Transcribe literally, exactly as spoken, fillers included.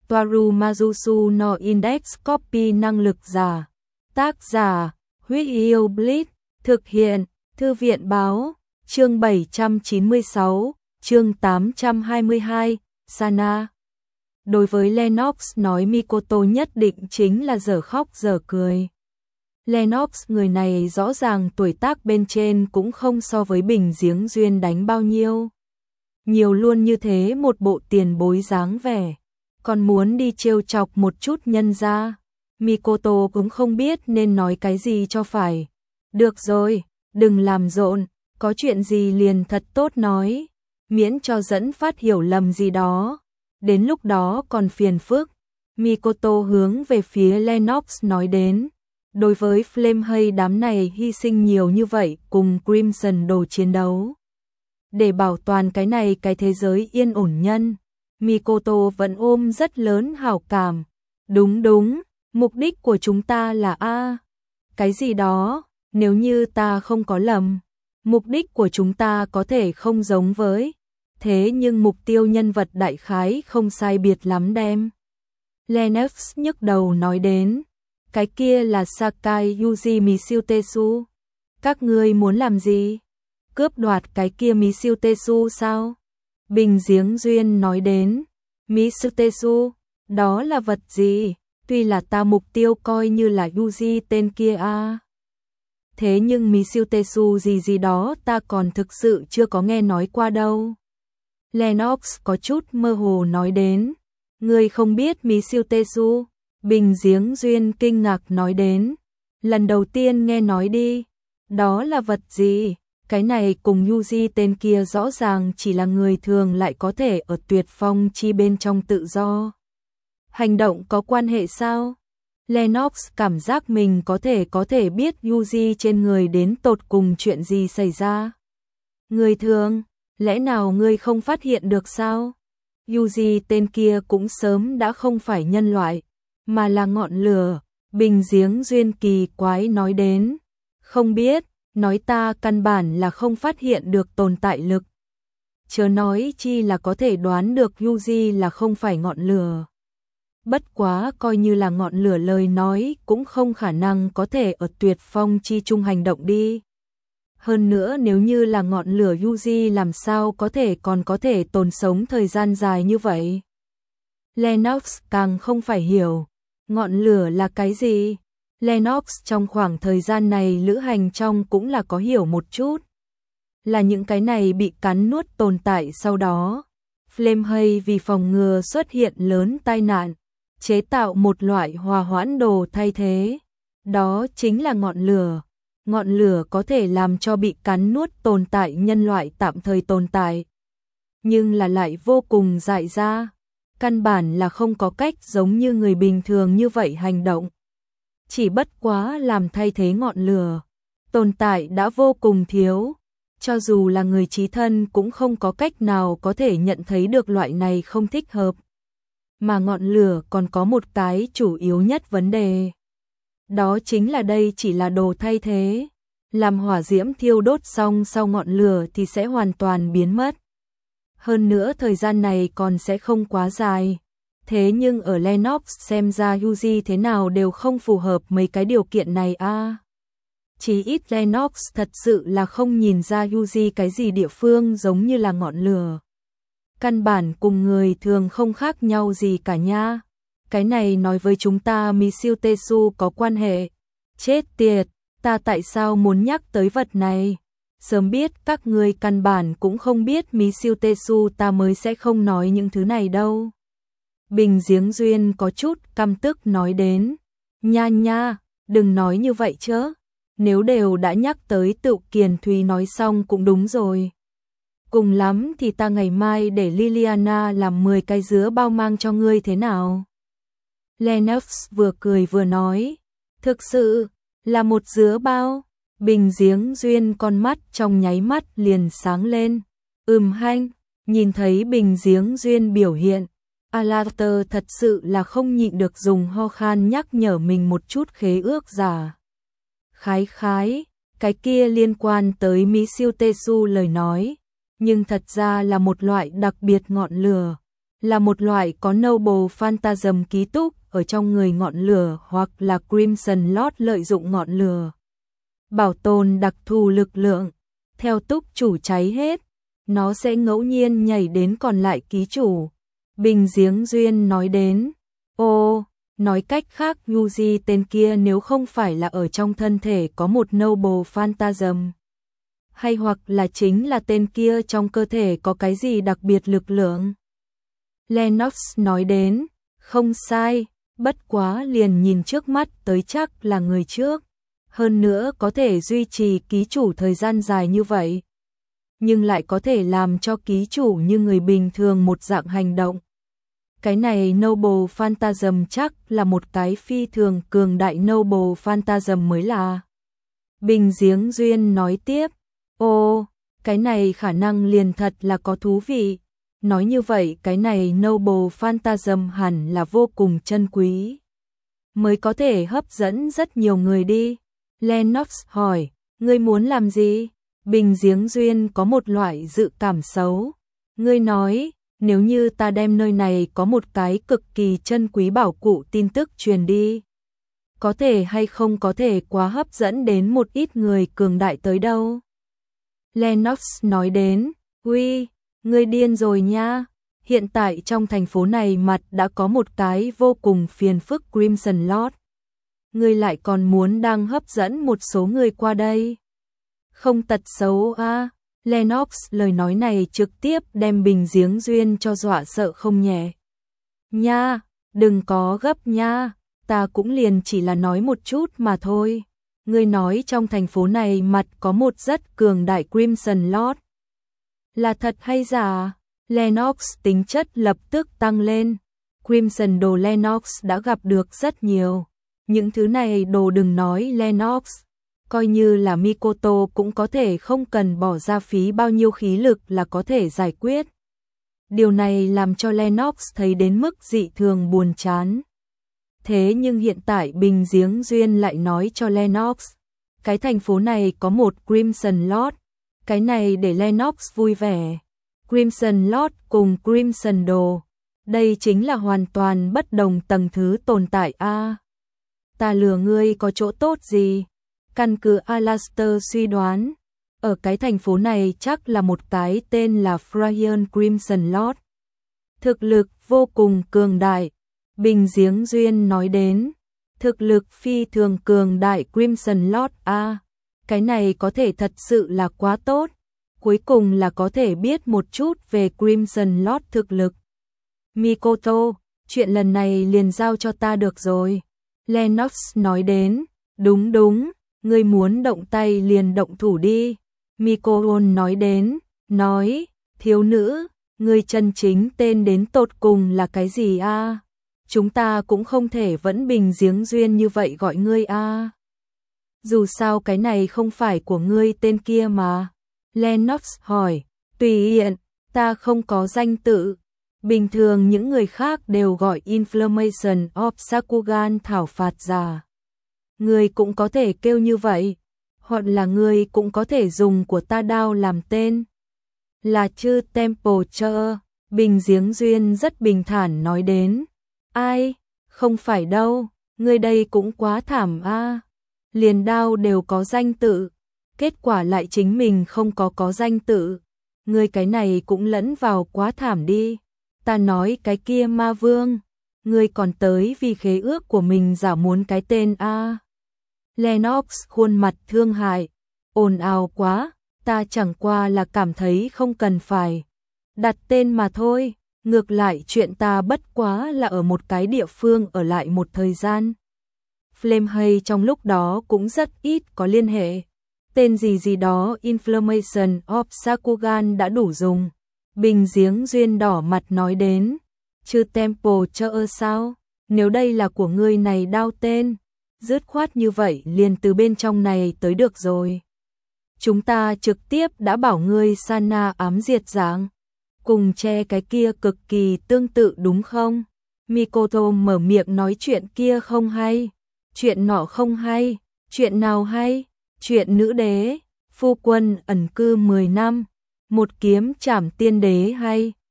Toaru Majusu no Index Copy năng lực giả. Tác giả, Huyết Yêu Blitz, thực hiện, Thư viện Báo, chương bảy trăm chín mươi sáu, chương tám trăm hai mươi hai, Sana. Đối với Lennox nói Mikoto nhất định chính là dở khóc dở cười. Lennox người này rõ ràng tuổi tác bên trên cũng không so với Bình Giếng Duyên đánh bao nhiêu. Nhiều luôn như thế một bộ tiền bối dáng vẻ. Còn muốn đi trêu chọc một chút nhân ra. Mikoto cũng không biết nên nói cái gì cho phải. Được rồi, đừng làm rộn, có chuyện gì liền thật tốt nói. Miễn cho dẫn phát hiểu lầm gì đó. Đến lúc đó còn phiền phức. Mikoto hướng về phía Lennox nói đến. Đối với Flamehay đám này hy sinh nhiều như vậy cùng Crimson đồ chiến đấu. Để bảo toàn cái này cái thế giới yên ổn nhân. Mikoto vẫn ôm rất lớn hảo cảm. Đúng đúng, mục đích của chúng ta là A. Cái gì đó, nếu như ta không có lầm. Mục đích của chúng ta có thể không giống với. Thế nhưng mục tiêu nhân vật đại khái không sai biệt lắm đem. Lennox nhức đầu nói đến. Cái kia là Sakai Yuji Misutesu. Các ngươi muốn làm gì? Cướp đoạt cái kia Misutesu sao? Bình Giếng Duyên nói đến. Misutesu, đó là vật gì? Tuy là ta mục tiêu coi như là Yuji tên kia a. Thế nhưng Misutesu gì gì đó ta còn thực sự chưa có nghe nói qua đâu. Lennox có chút mơ hồ nói đến. Ngươi không biết Misutesu? Bình Giếng Duyên kinh ngạc nói đến. Lần đầu tiên nghe nói đi. Đó là vật gì? Cái này cùng Yuji tên kia rõ ràng chỉ là người thường lại có thể ở tuyệt phong chi bên trong tự do. Hành động có quan hệ sao? Lennox cảm giác mình có thể có thể biết Yuji trên người đến tột cùng chuyện gì xảy ra. Người thường, lẽ nào ngươi không phát hiện được sao? Yuji tên kia cũng sớm đã không phải nhân loại, mà là ngọn lửa. Bình Giếng Duyên kỳ quái nói đến. Không biết. Nói ta căn bản là không phát hiện được tồn tại lực. Chớ nói chi là có thể đoán được Yuji là không phải ngọn lửa. Bất quá coi như là ngọn lửa lời nói cũng không khả năng có thể ở tuyệt phong chi chung hành động đi. Hơn nữa nếu như là ngọn lửa Yuji làm sao có thể còn có thể tồn sống thời gian dài như vậy. Lennox càng không phải hiểu. Ngọn lửa là cái gì? Lennox trong khoảng thời gian này lữ hành trong cũng là có hiểu một chút. Là những cái này bị cắn nuốt tồn tại sau đó. Flamehay vì phòng ngừa xuất hiện lớn tai nạn, chế tạo một loại hòa hoãn đồ thay thế. Đó chính là ngọn lửa. Ngọn lửa có thể làm cho bị cắn nuốt tồn tại nhân loại tạm thời tồn tại. Nhưng là lại vô cùng dại ra. Căn bản là không có cách giống như người bình thường như vậy hành động. Chỉ bất quá làm thay thế ngọn lửa, tồn tại đã vô cùng thiếu, cho dù là người trí thân cũng không có cách nào có thể nhận thấy được loại này không thích hợp. Mà ngọn lửa còn có một cái chủ yếu nhất vấn đề. Đó chính là đây chỉ là đồ thay thế, làm hỏa diễm thiêu đốt xong sau ngọn lửa thì sẽ hoàn toàn biến mất. Hơn nữa thời gian này còn sẽ không quá dài. Thế nhưng ở Lennox xem ra Yuji thế nào đều không phù hợp mấy cái điều kiện này a. À. Chỉ ít Lennox thật sự là không nhìn ra Yuji cái gì địa phương giống như là ngọn lửa. Căn bản cùng người thường không khác nhau gì cả nha. Cái này nói với chúng ta Misutesu có quan hệ. Chết tiệt, ta tại sao muốn nhắc tới vật này? Sớm biết các ngươi căn bản cũng không biết Misutesu ta mới sẽ không nói những thứ này đâu. Bình Giếng Duyên có chút căm tức nói đến. Nha nha, đừng nói như vậy chứ. Nếu đều đã nhắc tới Tựu Kiền Thùy nói xong cũng đúng rồi. Cùng lắm thì ta ngày mai để Liliana làm mười cái dứa bao mang cho ngươi thế nào? Lennox vừa cười vừa nói. Thực sự, là một dứa bao. Bình Giếng Duyên con mắt trong nháy mắt liền sáng lên. Ừm hanh, nhìn thấy Bình Giếng Duyên biểu hiện. Alastair thật sự là không nhịn được dùng ho khan nhắc nhở mình một chút khế ước giả. Khái khái, cái kia liên quan tới Misutesu lời nói, nhưng thật ra là một loại đặc biệt ngọn lửa, là một loại có noble phantasm ký túc ở trong người ngọn lửa, hoặc là Crimson Lord lợi dụng ngọn lửa bảo tồn đặc thù lực lượng. Theo túc chủ cháy hết, nó sẽ ngẫu nhiên nhảy đến còn lại ký chủ. Bình Giếng Duyên nói đến. Ô, nói cách khác Yuji tên kia nếu không phải là ở trong thân thể có một noble phantasm, hay hoặc là chính là tên kia trong cơ thể có cái gì đặc biệt lực lượng. Lennox nói đến. Không sai, bất quá liền nhìn trước mắt tới chắc là người trước. Hơn nữa có thể duy trì ký chủ thời gian dài như vậy, nhưng lại có thể làm cho ký chủ như người bình thường một dạng hành động. Cái này noble phantasm chắc là một cái phi thường cường đại noble phantasm mới là. Bình Giếng Duyên nói tiếp. Ô, cái này khả năng liền thật là có thú vị. Nói như vậy cái này noble phantasm hẳn là vô cùng chân quý, mới có thể hấp dẫn rất nhiều người đi. Lennox hỏi, ngươi muốn làm gì? Bình Giếng Duyên có một loại dự cảm xấu. Ngươi nói, nếu như ta đem nơi này có một cái cực kỳ chân quý bảo cụ tin tức truyền đi, có thể hay không có thể quá hấp dẫn đến một ít người cường đại tới đâu? Lennox nói đến. Uy, ngươi điên rồi nha. Hiện tại trong thành phố này mặt đã có một cái vô cùng phiền phức Crimson Lord. Ngươi lại còn muốn đang hấp dẫn một số người qua đây. Không tật xấu a. À. Lennox lời nói này trực tiếp đem Bình Giếng Duyên cho dọa sợ không nhẹ. Nha, đừng có gấp nha, ta cũng liền chỉ là nói một chút mà thôi. Ngươi nói trong thành phố này mặt có một rất cường đại Crimson Lord. Là thật hay giả? Lennox tính chất lập tức tăng lên. Crimson đồ Lennox đã gặp được rất nhiều. Những thứ này đồ đừng nói Lennox, coi như là Mikoto cũng có thể không cần bỏ ra phí bao nhiêu khí lực là có thể giải quyết. Điều này làm cho Lennox thấy đến mức dị thường buồn chán. Thế nhưng hiện tại Bình Giếng Duyên lại nói cho Lennox, cái thành phố này có một Crimson Lord, cái này để Lennox vui vẻ. Crimson Lord cùng Crimson đồ, đây chính là hoàn toàn bất đồng tầng thứ tồn tại a. À, ta lừa ngươi có chỗ tốt gì? Căn cứ Alastair suy đoán, ở cái thành phố này chắc là một cái tên là Fryan Crimson Lord. Thực lực vô cùng cường đại. Bình Giếng Duyên nói đến. Thực lực phi thường cường đại Crimson Lord a. À, cái này có thể thật sự là quá tốt. Cuối cùng là có thể biết một chút về Crimson Lord thực lực. Mikoto, chuyện lần này liền giao cho ta được rồi. Lennox nói đến. Đúng đúng, ngươi muốn động tay liền động thủ đi. Mikoto nói đến. Nói, thiếu nữ, ngươi chân chính tên đến tột cùng là cái gì a? À? Chúng ta cũng không thể vẫn Bình Giếng Duyên như vậy gọi ngươi a. À? Dù sao cái này không phải của ngươi tên kia mà. Lennox hỏi, tùy tiện, ta không có danh tự. Bình thường những người khác đều gọi Inflammation of Sakugan thảo phạt giả. Ngươi cũng có thể kêu như vậy, hoặc là ngươi cũng có thể dùng của ta đao làm tên. Là chư Temple Chơ. Bình Giếng Duyên rất bình thản nói đến. Ai, không phải đâu, ngươi đây cũng quá thảm a. À. Liền đao đều có danh tự, kết quả lại chính mình không có có danh tự. Ngươi cái này cũng lẫn vào quá thảm đi. Ta nói cái kia ma vương, ngươi còn tới vì khế ước của mình giả muốn cái tên a. À. Lennox khuôn mặt thương hại, ồn ào quá, ta chẳng qua là cảm thấy không cần phải đặt tên mà thôi. Ngược lại chuyện ta bất quá là ở một cái địa phương ở lại một thời gian. Flamehay trong lúc đó cũng rất ít có liên hệ. Tên gì gì đó Inflammation of Sakugan đã đủ dùng. Bình Giếng Duyên đỏ mặt nói đến. Chư Temple Chơ sao? Nếu đây là của ngươi này đao tên, dứt khoát như vậy liền từ bên trong này tới được rồi. Chúng ta trực tiếp đã bảo ngươi Sana ám diệt dạng. Cùng che cái kia cực kỳ tương tự đúng không? Mikoto mở miệng nói chuyện kia không hay. Chuyện nọ không hay. Chuyện nào hay? Chuyện nữ đế, phu quân ẩn cư mười năm. Một kiếm trảm tiên đế hay.